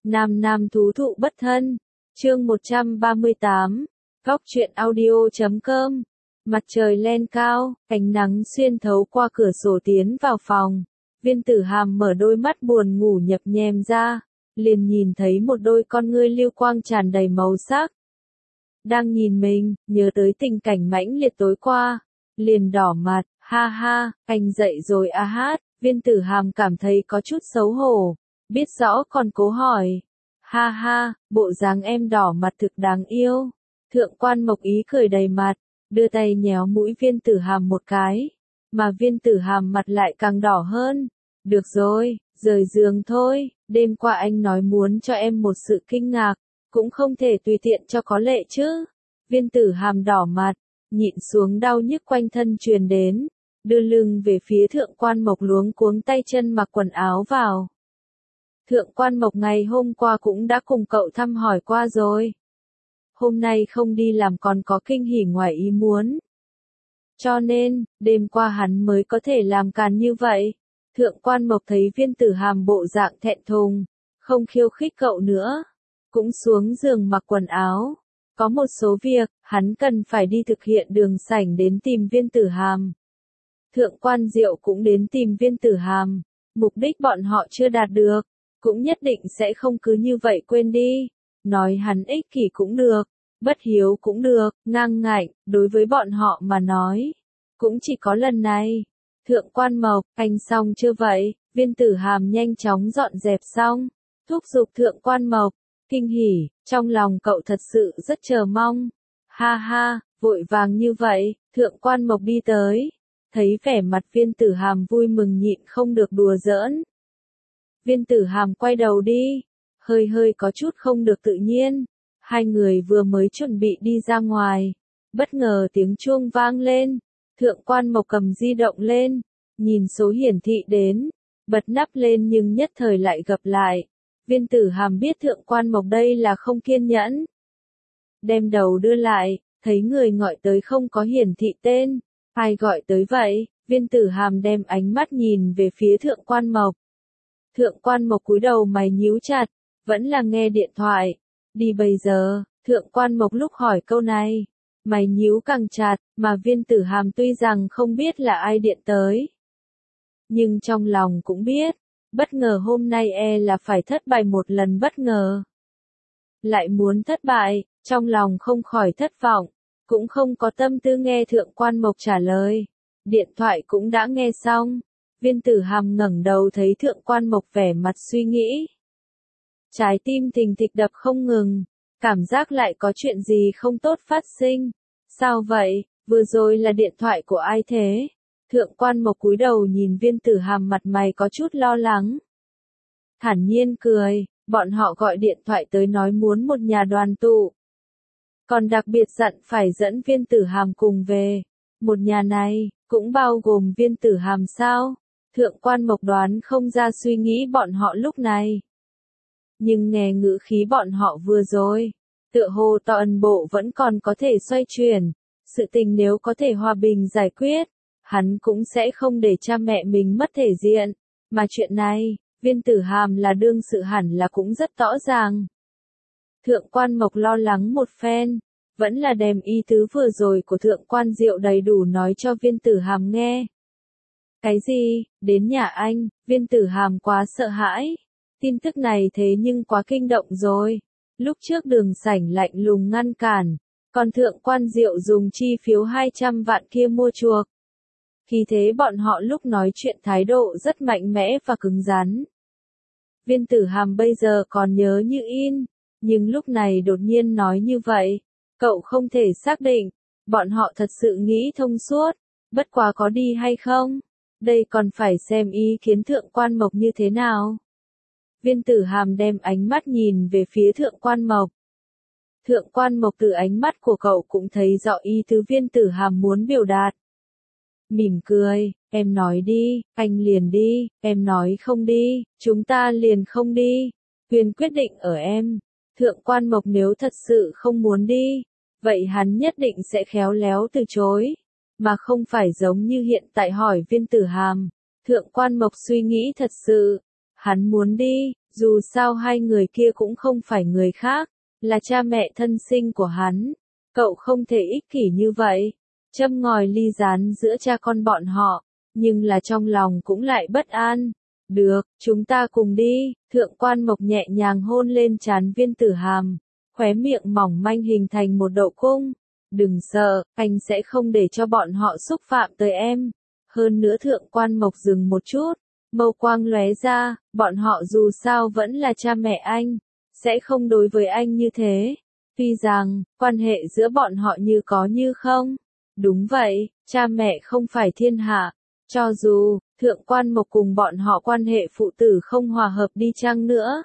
Nam nam thú thụ bất thân. Chương 138. Góc truyện audio.com. Mặt trời lên cao, ánh nắng xuyên thấu qua cửa sổ tiến vào phòng. Viên Tử Hàm mở đôi mắt buồn ngủ nhập nhèm ra, liền nhìn thấy một đôi con ngươi lưu quang tràn đầy màu sắc. Đang nhìn mình, nhớ tới tình cảnh mãnh liệt tối qua, liền đỏ mặt, ha ha, anh dậy rồi à hát. Viên Tử Hàm cảm thấy có chút xấu hổ, biết rõ còn cố hỏi. Ha ha, bộ dáng em đỏ mặt thực đáng yêu. Thượng quan Mộc Ý cười đầy mặt, đưa tay nhéo mũi Viên Tử Hàm một cái, mà Viên Tử Hàm mặt lại càng đỏ hơn. Được rồi, rời giường thôi, đêm qua anh nói muốn cho em một sự kinh ngạc, cũng không thể tùy tiện cho có lệ chứ. Viên Tử Hàm đỏ mặt, nhịn xuống đau nhức quanh thân truyền đến, đưa lưng về phía Thượng quan Mộc luống cuống tay chân mặc quần áo vào. Thượng quan Mộc ngày hôm qua cũng đã cùng cậu thăm hỏi qua rồi. Hôm nay không đi làm còn có kinh hỉ ngoài ý muốn. Cho nên, đêm qua hắn mới có thể làm càn như vậy. Thượng quan Mộc thấy Viên Tử Hàm bộ dạng thẹn thùng, không khiêu khích cậu nữa, cũng xuống giường mặc quần áo. Có một số việc, hắn cần phải đi thực hiện đường sảnh đến tìm Viên Tử Hàm. Thượng quan Diệu cũng đến tìm Viên Tử Hàm, mục đích bọn họ chưa đạt được, cũng nhất định sẽ không cứ như vậy quên đi. Nói hắn ích kỷ cũng được, bất hiếu cũng được, ngang ngạnh, đối với bọn họ mà nói, cũng chỉ có lần này. Thượng quan Mộc, anh xong chưa vậy? Viên Tử Hàm nhanh chóng dọn dẹp xong, thúc giục Thượng quan Mộc, kinh hỉ, trong lòng cậu thật sự rất chờ mong. Ha ha, vội vàng như vậy. Thượng quan Mộc đi tới, thấy vẻ mặt Viên Tử Hàm vui mừng nhịn không được đùa giỡn. Viên Tử Hàm quay đầu đi, hơi có chút không được tự nhiên. Hai người vừa mới chuẩn bị đi ra ngoài, bất ngờ tiếng chuông vang lên. Thượng quan Mộc cầm di động lên, nhìn số hiển thị đến, bật nắp lên nhưng nhất thời lại gập lại. Viên Tử Hàm biết Thượng quan Mộc đây là không kiên nhẫn. Đem đầu đưa lại, thấy người gọi tới không có hiển thị tên. Ai gọi tới vậy? Viên Tử Hàm đem ánh mắt nhìn về phía Thượng quan Mộc. Thượng quan Mộc cúi đầu mày nhíu chặt, vẫn là nghe điện thoại. Đi bây giờ. Thượng quan Mộc lúc hỏi câu này, mày nhíu càng chặt, mà Viên Tử Hàm tuy rằng không biết là ai điện tới, nhưng trong lòng cũng biết, bất ngờ hôm nay là phải thất bại một lần bất ngờ. Lại muốn thất bại, trong lòng không khỏi thất vọng, cũng không có tâm tư nghe Thượng quan Mộc trả lời. Điện thoại cũng đã nghe xong, Viên Tử Hàm ngẩng đầu thấy Thượng quan Mộc vẻ mặt suy nghĩ. Trái tim thình thịch đập không ngừng, cảm giác lại có chuyện gì không tốt phát sinh. Sao vậy, vừa rồi là điện thoại của ai thế? Thượng quan Mộc cúi đầu nhìn Viên Tử Hàm mặt mày có chút lo lắng. Thản nhiên cười, bọn họ gọi điện thoại tới nói muốn một nhà đoàn tụ. Còn đặc biệt dặn phải dẫn Viên Tử Hàm cùng về. Một nhà này, cũng bao gồm Viên Tử Hàm sao? Thượng quan Mộc đoán không ra suy nghĩ bọn họ lúc này. Nhưng nghe ngữ khí bọn họ vừa rồi, tựa hồ toàn bộ vẫn còn có thể xoay chuyển. Sự tình nếu có thể hòa bình giải quyết, hắn cũng sẽ không để cha mẹ mình mất thể diện. Mà chuyện này, Viên Tử Hàm là đương sự hẳn là cũng rất rõ ràng. Thượng quan Mộc lo lắng một phen, vẫn là đem ý tứ vừa rồi của Thượng quan Diệu đầy đủ nói cho Viên Tử Hàm nghe. Cái gì? Đến nhà anh? Viên Tử Hàm quá sợ hãi. Tin tức này thế nhưng quá kinh động rồi. Lúc trước đường sảnh lạnh lùng ngăn cản, còn Thượng quan Diệu dùng chi phiếu 200 vạn kia mua chuộc. Khi thế bọn họ lúc nói chuyện thái độ rất mạnh mẽ và cứng rắn. Viên Tử Hàm bây giờ còn nhớ như in, nhưng lúc này đột nhiên nói như vậy, cậu không thể xác định, bọn họ thật sự nghĩ thông suốt, bất quá có đi hay không, đây còn phải xem ý kiến Thượng quan Mộc như thế nào. Viên Tử Hàm đem ánh mắt nhìn về phía Thượng quan Mộc. Thượng quan Mộc từ ánh mắt của cậu cũng thấy rõ ý tứ Viên Tử Hàm muốn biểu đạt. Mỉm cười, em nói đi, anh liền đi, em nói không đi, chúng ta liền không đi. Quyền quyết định ở em. Thượng quan Mộc nếu thật sự không muốn đi, vậy hắn nhất định sẽ khéo léo từ chối, mà không phải giống như hiện tại hỏi Viên Tử Hàm. Thượng quan Mộc suy nghĩ thật sự, hắn muốn đi, Dù sao hai người kia cũng không phải người khác, là cha mẹ thân sinh của hắn. Cậu không thể ích kỷ như vậy, châm ngòi ly gián giữa cha con bọn họ, nhưng là trong lòng cũng lại bất an. Được, chúng ta cùng đi, Thượng Quan Mộc nhẹ nhàng hôn lên trán Viên Tử Hàm, khóe miệng mỏng manh hình thành một độ cung. Đừng sợ, anh sẽ không để cho bọn họ xúc phạm tới em. Hơn nữa Thượng Quan Mộc dừng một chút, mâu quang lóe ra, bọn họ dù sao vẫn là cha mẹ anh, sẽ không đối với anh như thế. Tuy rằng, quan hệ giữa bọn họ như có như không. Đúng vậy, cha mẹ không phải thiên hạ. Cho dù, Thượng Quan Mộc cùng bọn họ quan hệ phụ tử không hòa hợp đi chăng nữa,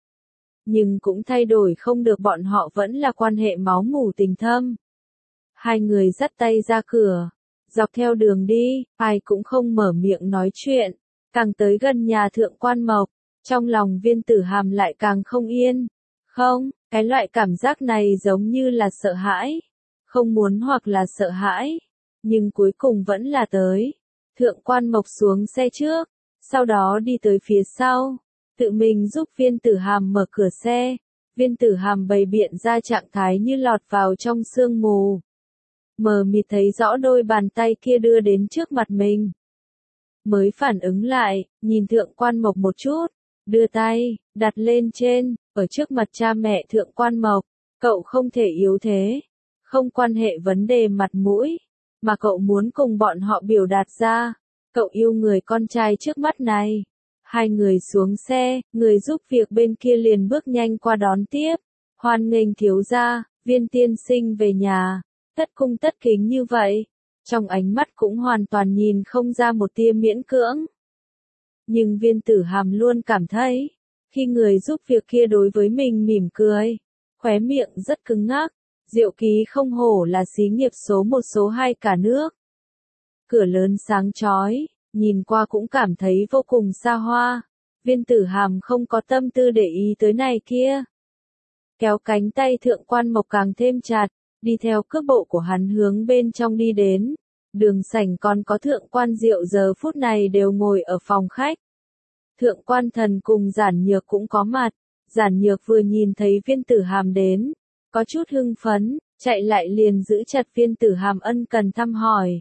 nhưng cũng thay đổi không được bọn họ vẫn là quan hệ máu mủ tình thâm. Hai người dắt tay ra cửa, dọc theo đường đi, ai cũng không mở miệng nói chuyện. Càng tới gần nhà Thượng Quan Mộc, trong lòng Viên Tử Hàm lại càng không yên. Không, cái loại cảm giác này giống như là sợ hãi. Không muốn hoặc là sợ hãi. Nhưng cuối cùng vẫn là tới. Thượng Quan Mộc xuống xe trước, sau đó đi tới phía sau. Tự mình giúp Viên Tử Hàm mở cửa xe. Viên Tử Hàm bày biện ra trạng thái như lọt vào trong sương mù. Mờ mịt thấy rõ đôi bàn tay kia đưa đến trước mặt mình. Mới phản ứng lại, nhìn Thượng Quan Mộc một chút, đưa tay, đặt lên trên, ở trước mặt cha mẹ Thượng Quan Mộc, cậu không thể yếu thế, không quan hệ vấn đề mặt mũi, mà cậu muốn cùng bọn họ biểu đạt ra, cậu yêu người con trai trước mắt này. Hai người xuống xe, người giúp việc bên kia liền bước nhanh qua đón tiếp, hoan nghênh thiếu gia, Viên tiên sinh về nhà, tất cung tất kính như vậy. Trong ánh mắt cũng hoàn toàn nhìn không ra một tia miễn cưỡng. Nhưng Viên Tử Hàm luôn cảm thấy, khi người giúp việc kia đối với mình mỉm cười, khóe miệng rất cứng ngắc, Diệu Ký không hổ là xí nghiệp số 1 số 2 cả nước. Cửa lớn sáng chói, nhìn qua cũng cảm thấy vô cùng xa hoa. Viên Tử Hàm không có tâm tư để ý tới này kia. Kéo cánh tay Thượng Quan Mộc càng thêm chặt, đi theo cước bộ của hắn hướng bên trong đi đến. Đường sảnh còn có Thượng Quan Diệu giờ phút này đều ngồi ở phòng khách. Thượng Quan Thần cùng Giản Nhược cũng có mặt. Giản Nhược vừa nhìn thấy Viên Tử Hàm đến, có chút hưng phấn, chạy lại liền giữ chặt Viên Tử Hàm ân cần thăm hỏi.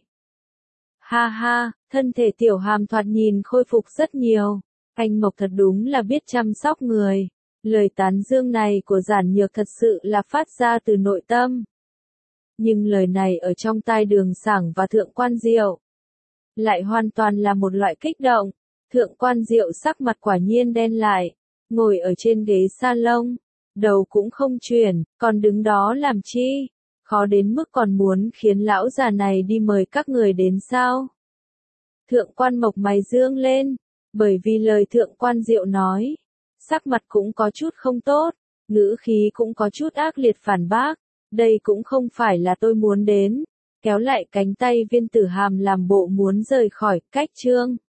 Ha ha, thân thể Tiểu Hàm thoạt nhìn khôi phục rất nhiều. Anh Mộc thật đúng là biết chăm sóc người. Lời tán dương này của Giản Nhược thật sự là phát ra từ nội tâm. Nhưng lời này ở trong tai Đường Sảng và Thượng Quan Diệu lại hoàn toàn là một loại kích động. Thượng Quan Diệu sắc mặt quả nhiên đen lại, ngồi ở trên ghế salon, đầu cũng không chuyển, còn đứng đó làm chi? Khó đến mức còn muốn khiến lão già này đi mời các người đến sao? Thượng Quan Mộc mày dương lên, bởi vì lời Thượng Quan Diệu nói, sắc mặt cũng có chút không tốt, ngữ khí cũng có chút ác liệt phản bác. Đây cũng không phải là tôi muốn đến, kéo lại cánh tay Viên Tử Hàm làm bộ muốn rời khỏi, cách chương.